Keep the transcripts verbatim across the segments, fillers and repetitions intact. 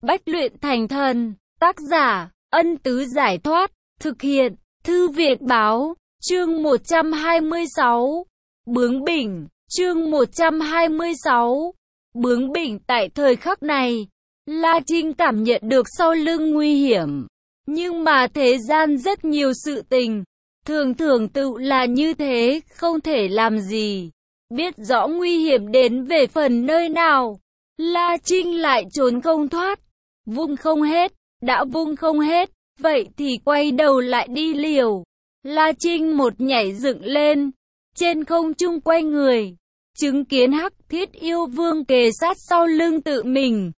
Bách luyện thành thần. Tác giả, Ân Tứ Giải Thoát. Thực hiện, Thư Việt Báo. Chương một trăm hai mươi sáu. Bướng bỉnh. Chương một trăm hai mươi sáu. Bướng bỉnh. Tại thời khắc này, La Trinh cảm nhận được sau lưng nguy hiểm. Nhưng mà thế gian rất nhiều sự tình, thường thường tự là như thế, không thể làm gì. Biết rõ nguy hiểm đến về phần nơi nào, La Trinh lại trốn không thoát. Vung không hết, đã vung không hết, vậy thì quay đầu lại đi liều. La Trinh một nhảy dựng lên, trên không trung quay người, chứng kiến Hắc Thiết Yêu Vương kề sát sau lưng tự mình,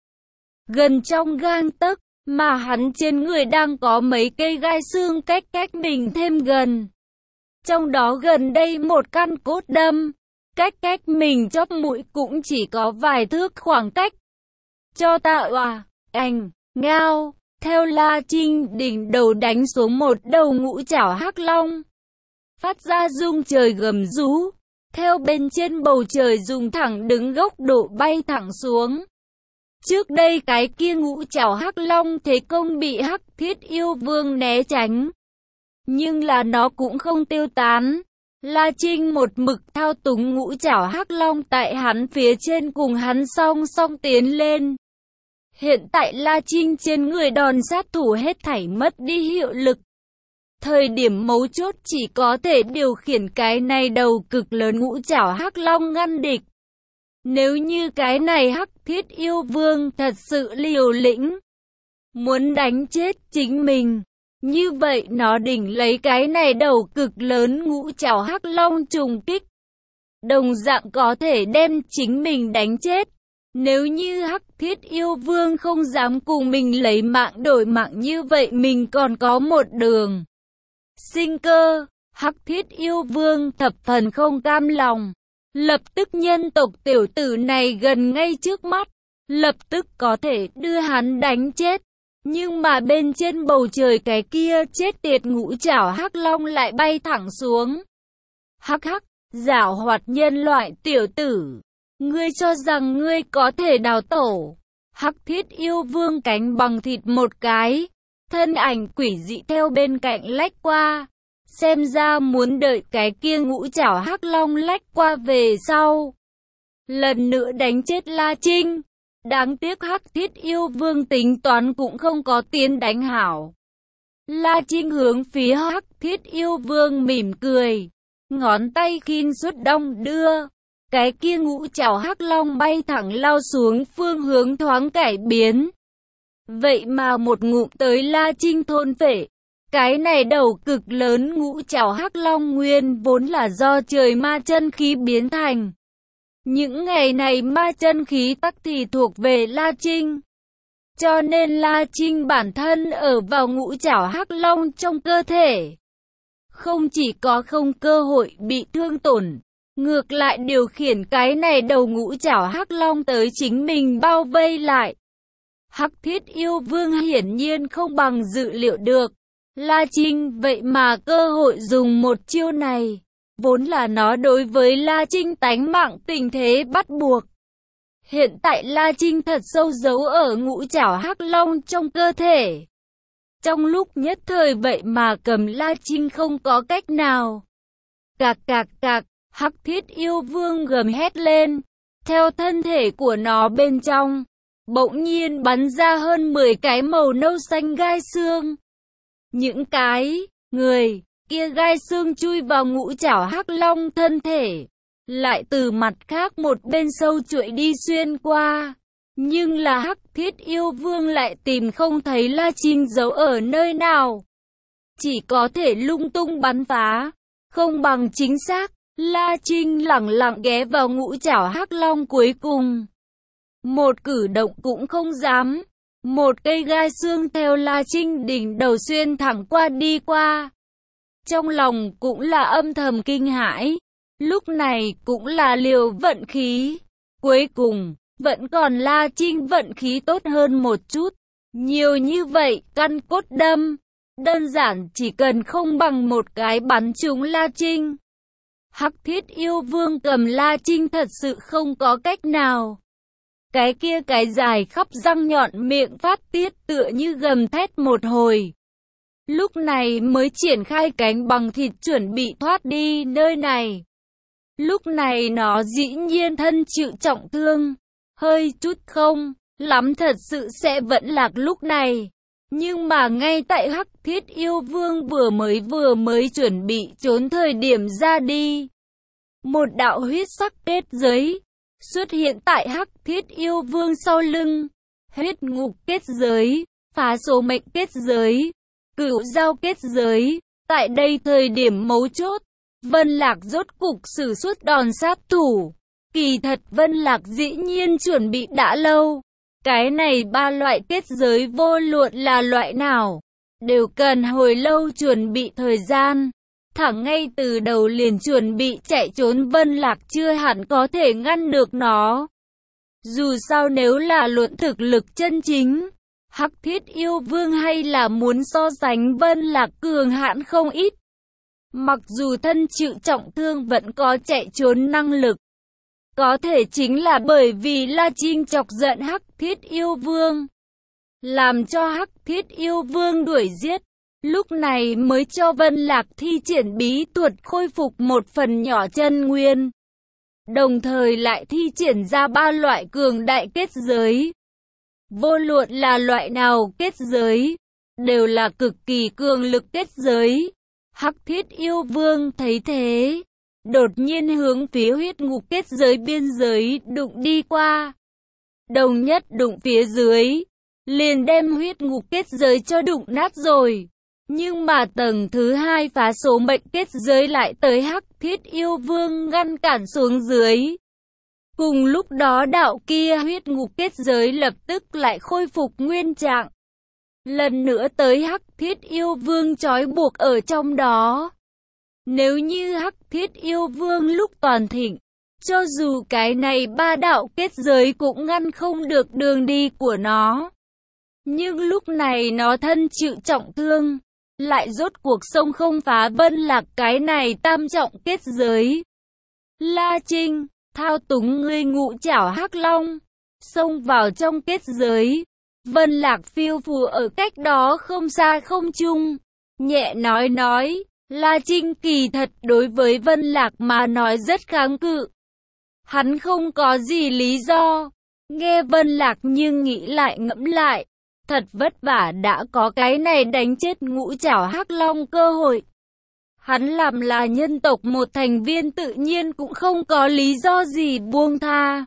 gần trong gang tấc, mà hắn trên người đang có mấy cây gai xương cách cách mình thêm gần. Trong đó gần đây một căn cốt đâm, cách cách mình chóp mũi cũng chỉ có vài thước khoảng cách. Cho ta oà, ảnh, ngao, theo La Trinh đỉnh đầu đánh xuống một đầu ngũ trảo hắc long, phát ra rung trời gầm rú, theo bên trên bầu trời dùng thẳng đứng góc độ bay thẳng xuống. Trước đây cái kia ngũ trảo hắc long thế công bị Hắc Thiết Yêu Vương né tránh, nhưng là nó cũng không tiêu tán. La Trinh một mực thao túng ngũ trảo hắc long tại hắn phía trên, cùng hắn song song tiến lên. Hiện tại La Trinh trên người đòn sát thủ hết thảy mất đi hiệu lực. Thời điểm mấu chốt chỉ có thể điều khiển cái này đầu cực lớn ngũ trảo hắc long ngăn địch. Nếu như cái này Hắc Thiết Yêu Vương thật sự liều lĩnh, muốn đánh chết chính mình, như vậy nó đỉnh lấy cái này đầu cực lớn ngũ trảo hắc long trùng kích, đồng dạng có thể đem chính mình đánh chết. Nếu như Hắc Thiết Yêu Vương không dám cùng mình lấy mạng đổi mạng, như vậy mình còn có một đường sinh cơ. Hắc Thiết Yêu Vương thập phần không cam lòng, lập tức nhân tộc tiểu tử này gần ngay trước mắt, lập tức có thể đưa hắn đánh chết. Nhưng mà bên trên bầu trời cái kia chết tiệt ngũ trảo hắc long lại bay thẳng xuống. Hắc hắc, giảo hoạt nhân loại tiểu tử, ngươi cho rằng ngươi có thể đào tổ? Hắc Thiết Yêu Vương cánh bằng thịt một cái, thân ảnh quỷ dị theo bên cạnh lách qua. Xem ra muốn đợi cái kia ngũ trảo hắc long lách qua về sau, lần nữa đánh chết La Trinh. Đáng tiếc Hắc Thiết Yêu Vương tính toán cũng không có tiến đánh hảo. La Trinh hướng phía Hắc Thiết Yêu Vương mỉm cười, ngón tay khin suốt đong đưa. Cái kia ngũ trảo hắc long bay thẳng lao xuống, phương hướng thoáng cải biến. Vậy mà một ngụm tới La Trinh thôn phệ. Cái này đầu cực lớn ngũ trảo hắc long nguyên vốn là do trời ma chân khí biến thành. Những ngày này ma chân khí tắc thì thuộc về La Trinh, cho nên La Trinh bản thân ở vào ngũ trảo hắc long trong cơ thể, không chỉ có không cơ hội bị thương tổn, ngược lại điều khiển cái này đầu ngũ trảo hắc long tới chính mình bao vây lại. Hắc Thiết Yêu Vương hiển nhiên không bằng dự liệu được La Trinh vậy mà cơ hội dùng một chiêu này, vốn là nó đối với La Trinh tánh mạng tình thế bắt buộc. Hiện tại La Trinh thật sâu giấu ở ngũ trảo hắc long trong cơ thể, trong lúc nhất thời vậy mà cầm La Trinh không có cách nào. Cạc cạc cạc, Hắc Thiết Yêu Vương gầm hét lên, theo thân thể của nó bên trong bỗng nhiên bắn ra hơn mười cái màu nâu xanh gai xương. Những cái người kia gai xương chui vào ngũ trảo hắc long thân thể, lại từ mặt khác một bên sâu chuỗi đi xuyên qua. Nhưng là Hắc Thiết Yêu Vương lại tìm không thấy La Trinh giấu ở nơi nào, chỉ có thể lung tung bắn phá, không bằng chính xác. La Trinh lẳng lặng ghé vào ngũ trảo hắc long cuối cùng, một cử động cũng không dám. Một cây gai xương theo La Trinh đỉnh đầu xuyên thẳng qua đi qua. Trong lòng cũng là âm thầm kinh hãi. Lúc này cũng là liều vận khí. Cuối cùng, vẫn còn La Trinh vận khí tốt hơn một chút. Nhiều như vậy, căn cốt đâm, đơn giản chỉ cần không bằng một cái bắn trúng La Trinh. Hắc Thiết Yêu Vương cầm La Trinh thật sự không có cách nào. Cái kia cái dài khắp răng nhọn miệng phát tiết tựa như gầm thét một hồi. Lúc này mới triển khai cánh bằng thịt chuẩn bị thoát đi nơi này. Lúc này nó dĩ nhiên thân chịu trọng thương, hơi chút không lắm thật sự sẽ vẫn lạc lúc này. Nhưng mà ngay tại Hắc Thiết Yêu Vương vừa mới vừa mới chuẩn bị trốn thời điểm ra đi, một đạo huyết sắc kết giới xuất hiện tại Hắc Thiết Yêu Vương sau lưng. Huyết ngục kết giới, phá số mệnh kết giới, cửu giao kết giới. Tại đây thời điểm mấu chốt, Vân Lạc rốt cục sử xuất đòn sát thủ. Kỳ thật Vân Lạc dĩ nhiên chuẩn bị đã lâu. Cái này ba loại kết giới vô luận là loại nào, đều cần hồi lâu chuẩn bị thời gian. Thẳng ngay từ đầu liền chuẩn bị chạy trốn Vân Lạc chưa hẳn có thể ngăn được nó. Dù sao nếu là luận thực lực chân chính, Hắc Thiết Yêu Vương hay là muốn so sánh Vân Lạc cường hãn không ít. Mặc dù thân chịu trọng thương vẫn có chạy trốn năng lực. Có thể chính là bởi vì La Trinh chọc giận Hắc Thiết Yêu Vương, làm cho Hắc Thiết Yêu Vương đuổi giết. Lúc này mới cho Vân Lạc thi triển bí thuật khôi phục một phần nhỏ chân nguyên. Đồng thời lại thi triển ra ba loại cường đại kết giới. Vô luận là loại nào kết giới, đều là cực kỳ cường lực kết giới. Hắc Thiết Yêu Vương thấy thế, đột nhiên hướng phía huyết ngục kết giới biên giới đụng đi qua. Đồng nhất đụng phía dưới, liền đem huyết ngục kết giới cho đụng nát rồi. Nhưng mà tầng thứ hai phá số mệnh kết giới lại tới Hắc Thiết Yêu Vương ngăn cản xuống dưới. Cùng lúc đó đạo kia huyết ngục kết giới lập tức lại khôi phục nguyên trạng. Lần nữa tới Hắc Thiết Yêu Vương trói buộc ở trong đó. Nếu như Hắc Thiết Yêu Vương lúc toàn thịnh, cho dù cái này ba đạo kết giới cũng ngăn không được đường đi của nó. Nhưng lúc này nó thân chịu trọng thương, lại rốt cuộc sông không phá Vân Lạc cái này tam trọng kết giới. La Trinh, thao túng ngươi ngũ trảo hắc long, xông vào trong kết giới. Vân Lạc phiêu phù ở cách đó không xa không trung, nhẹ nói nói. La Trinh kỳ thật đối với Vân Lạc mà nói rất kháng cự. Hắn không có gì lý do. Nghe Vân Lạc nhưng nghĩ lại ngẫm lại, thật vất vả đã có cái này đánh chết ngũ trảo hắc long cơ hội. Hắn làm là nhân tộc một thành viên tự nhiên cũng không có lý do gì buông tha.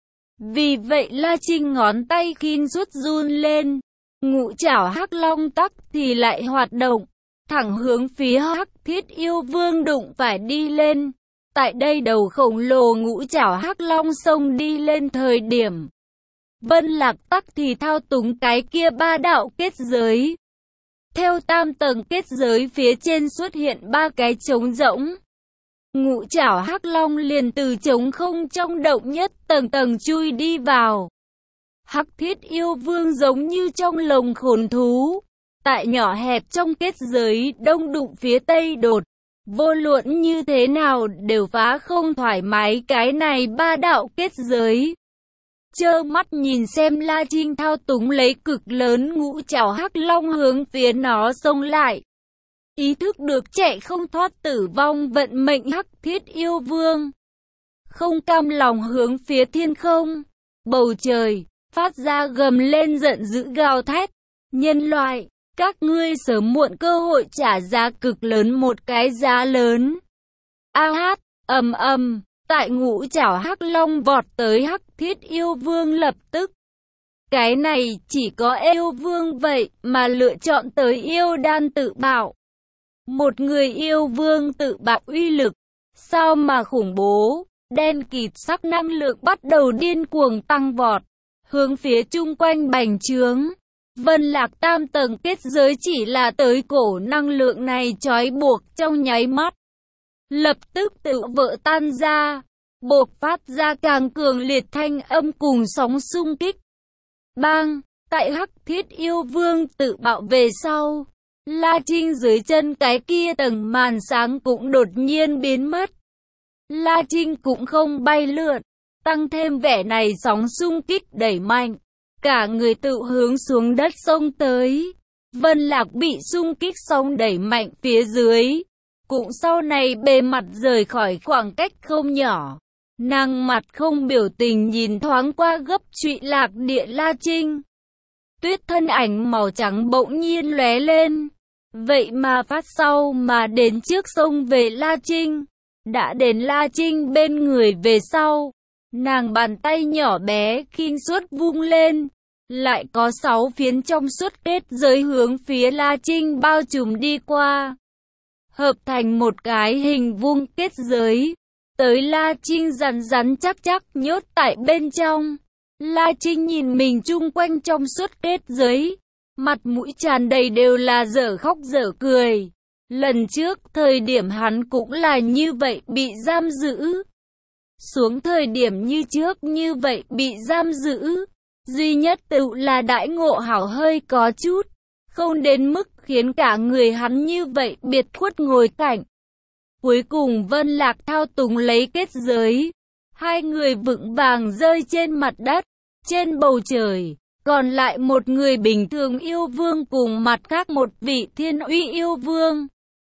Vì vậy La Trinh ngón tay khin rút run lên, ngũ trảo hắc long tắc thì lại hoạt động, thẳng hướng phía Hắc Thiết Yêu Vương đụng phải đi lên. Tại đây đầu khổng lồ ngũ trảo hắc long xông đi lên thời điểm, Vân Lạc tắc thì thao túng cái kia ba đạo kết giới. Theo tam tầng kết giới phía trên xuất hiện ba cái trống rỗng. Ngũ trảo hắc long liền từ trống không trong động nhất tầng tầng chui đi vào. Hắc Thiết Yêu Vương giống như trong lồng khổn thú, tại nhỏ hẹp trong kết giới đông đụng phía tây đột. Vô luận như thế nào đều phá không thoải mái cái này ba đạo kết giới. Trơ mắt nhìn xem La Trinh thao túng lấy cực lớn ngũ trảo hắc long hướng phía nó xông lại. Ý thức được chạy không thoát tử vong vận mệnh Hắc Thiết Yêu Vương, không cam lòng hướng phía thiên không, bầu trời, phát ra gầm lên giận dữ gào thét. Nhân loại, các ngươi sớm muộn cơ hội trả giá cực lớn một cái giá lớn. A hát, ầm ầm, tại ngũ trảo hắc long vọt tới Hắc Thiết Yêu Vương lập tức. Cái này chỉ có yêu vương vậy mà lựa chọn tới yêu đan tự bạo. Một người yêu vương tự bạo uy lực, sao mà khủng bố, đen kịt sắc năng lượng bắt đầu điên cuồng tăng vọt, hướng phía chung quanh bành trướng. Vân Lạc tam tầng kết giới chỉ là tới cổ năng lượng này trói buộc trong nháy mắt, lập tức tự vỡ tan ra, bộc phát ra càng cường liệt thanh âm cùng sóng xung kích. Bang, tại Hắc Thiết Yêu Vương tự bạo về sau, La Trinh dưới chân cái kia tầng màn sáng cũng đột nhiên biến mất. La Trinh cũng không bay lượn, tăng thêm vẻ này sóng xung kích đẩy mạnh, cả người tự hướng xuống đất xông tới. Vân Lạc bị xung kích sóng đẩy mạnh phía dưới, cũng sau này bề mặt rời khỏi khoảng cách không nhỏ. Nàng mặt không biểu tình nhìn thoáng qua gấp trụy lạc địa La Trinh. Tuyết thân ảnh màu trắng bỗng nhiên lóe lên, vậy mà phát sau mà đến trước sông về La Trinh. Đã đến La Trinh bên người về sau, nàng bàn tay nhỏ bé khinh suốt vung lên, lại có sáu phiến trong suốt kết giới hướng phía La Trinh bao trùm đi qua, hợp thành một cái hình vuông kết giới, tới La Trinh rắn rắn chắc chắc nhốt tại bên trong. La Trinh nhìn mình chung quanh trong suốt kết giới, mặt mũi tràn đầy đều là dở khóc dở cười. Lần trước thời điểm hắn cũng là như vậy bị giam giữ, xuống thời điểm như trước như vậy bị giam giữ, duy nhất tự là đãi ngộ hảo hơi có chút, không đến mức khiến cả người hắn như vậy biệt khuất ngồi cạnh. Cuối cùng Vân Lạc thao túng lấy kết giới, hai người vững vàng rơi trên mặt đất, trên bầu trời, còn lại một người bình thường yêu vương cùng mặt khác một vị thiên uy yêu vương.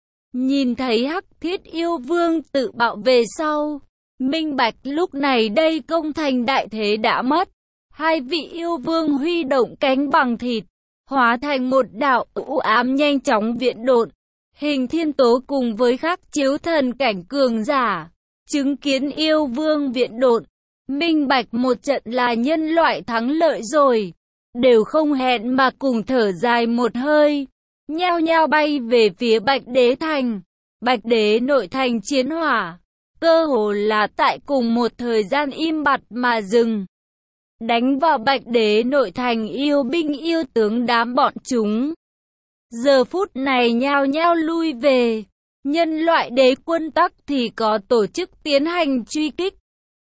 Nhìn thấy Hắc Thiết yêu vương tự bạo về sau, minh bạch lúc này đây công thành đại thế đã mất. Hai vị yêu vương huy động cánh bằng thịt, hóa thành một đạo u ám nhanh chóng viện độn. Hình Thiên Tố cùng với Khắc Chiếu thần cảnh cường giả, chứng kiến yêu vương viện độn, minh bạch một trận là nhân loại thắng lợi rồi, đều không hẹn mà cùng thở dài một hơi, nhao nhao bay về phía Bạch Đế Thành. Bạch Đế nội thành chiến hỏa, cơ hồ là tại cùng một thời gian im bặt mà dừng. Đánh vào Bạch Đế nội thành yêu binh yêu tướng đám bọn chúng, giờ phút này nhao nhao lui về. Nhân loại đế quân tắc thì có tổ chức tiến hành truy kích.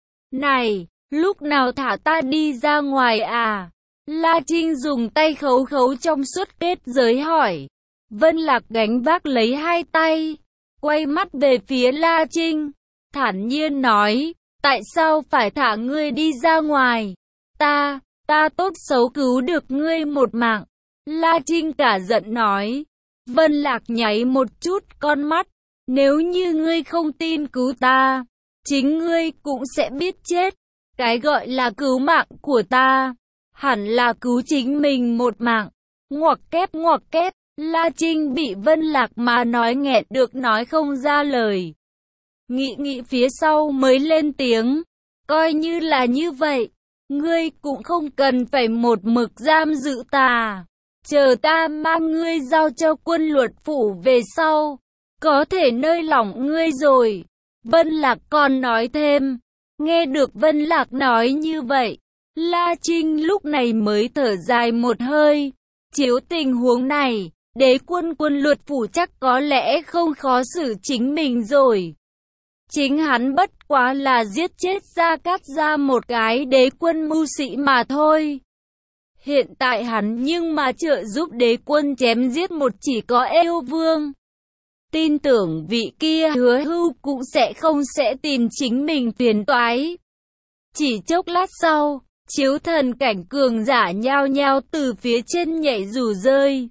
Này, lúc nào thả ta đi ra ngoài à? La Trinh dùng tay khấu khấu trong suốt kết giới hỏi. Vân Lạc gánh vác lấy hai tay, quay mắt về phía La Trinh, thản nhiên nói, tại sao phải thả ngươi đi ra ngoài? Ta, ta tốt xấu cứu được ngươi một mạng. La Trinh cả giận nói. Vân Lạc nháy một chút con mắt, nếu như ngươi không tin cứu ta, chính ngươi cũng sẽ biết chết. Cái gọi là cứu mạng của ta, hẳn là cứu chính mình một mạng. Ngoặc kép ngoặc kép, La Trinh bị Vân Lạc mà nói nghẹn được nói không ra lời. Nghĩ nghĩ phía sau mới lên tiếng, coi như là như vậy, ngươi cũng không cần phải một mực giam giữ ta. Chờ ta mang ngươi giao cho quân luật phủ về sau, có thể nơi lỏng ngươi rồi. Vân Lạc còn nói thêm. Nghe được Vân Lạc nói như vậy, La Trinh lúc này mới thở dài một hơi. Chiếu tình huống này, đế quân quân luật phủ chắc có lẽ không khó xử chính mình rồi. Chính hắn bất quá là giết chết Gia Cát Gia một cái đế quân mưu sĩ mà thôi. Hiện tại hắn nhưng mà trợ giúp đế quân chém giết một chỉ có yêu vương. Tin tưởng vị kia Hứa Hưu cũng sẽ không sẽ tìm chính mình phiền toái. Chỉ chốc lát sau, chiếu thần cảnh cường giả nhao nhao từ phía trên nhảy dù rơi.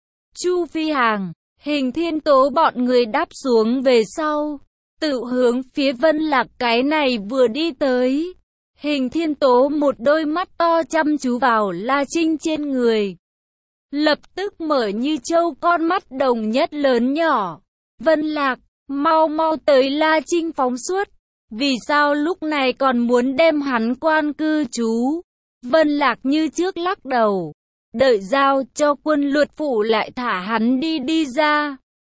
Chu Phi Hàng, Hình Thiên Tố bọn người đáp xuống về sau, tự hướng phía Vân Lạc cái này vừa đi tới. Hình Thiên Tố một đôi mắt to chăm chú vào La Trinh trên người, lập tức mở như trâu con mắt đồng nhất lớn nhỏ. Vân Lạc, mau mau tới La Trinh phóng suốt. Vì sao lúc này còn muốn đem hắn quan cư trú? Vân Lạc như trước lắc đầu, đợi giao cho quân luật phủ lại thả hắn đi đi ra.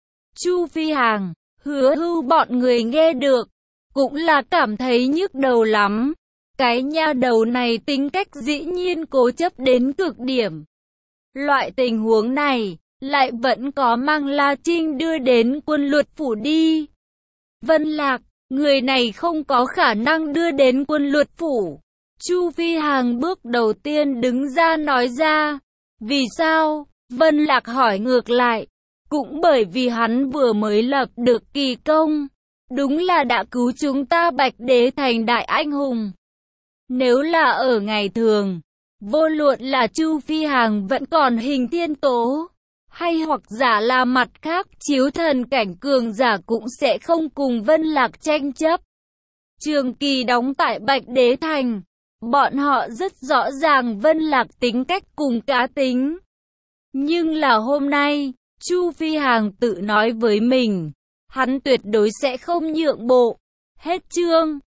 Chu Phi Hàng, Hứa Hưu bọn người nghe được, cũng là cảm thấy nhức đầu lắm. Cái nha đầu này tính cách dĩ nhiên cố chấp đến cực điểm. Loại tình huống này, lại vẫn có mang La Trinh đưa đến quân luật phủ đi. Vân Lạc, người này không có khả năng đưa đến quân luật phủ. Chu Phi Hàng bước đầu tiên đứng ra nói ra. Vì sao? Vân Lạc hỏi ngược lại. Cũng bởi vì hắn vừa mới lập được kỳ công. Đúng là đã cứu chúng ta Bạch Đế thành đại anh hùng. Nếu là ở ngày thường, vô luận là Chu Phi Hằng vẫn còn Hình Thiên Tố, hay hoặc giả là mặt khác, chiếu thần cảnh cường giả cũng sẽ không cùng Vân Lạc tranh chấp. Trường kỳ đóng tại Bạch Đế Thành, bọn họ rất rõ ràng Vân Lạc tính cách cùng cá tính. Nhưng là hôm nay, Chu Phi Hằng tự nói với mình, hắn tuyệt đối sẽ không nhượng bộ. Hết chương.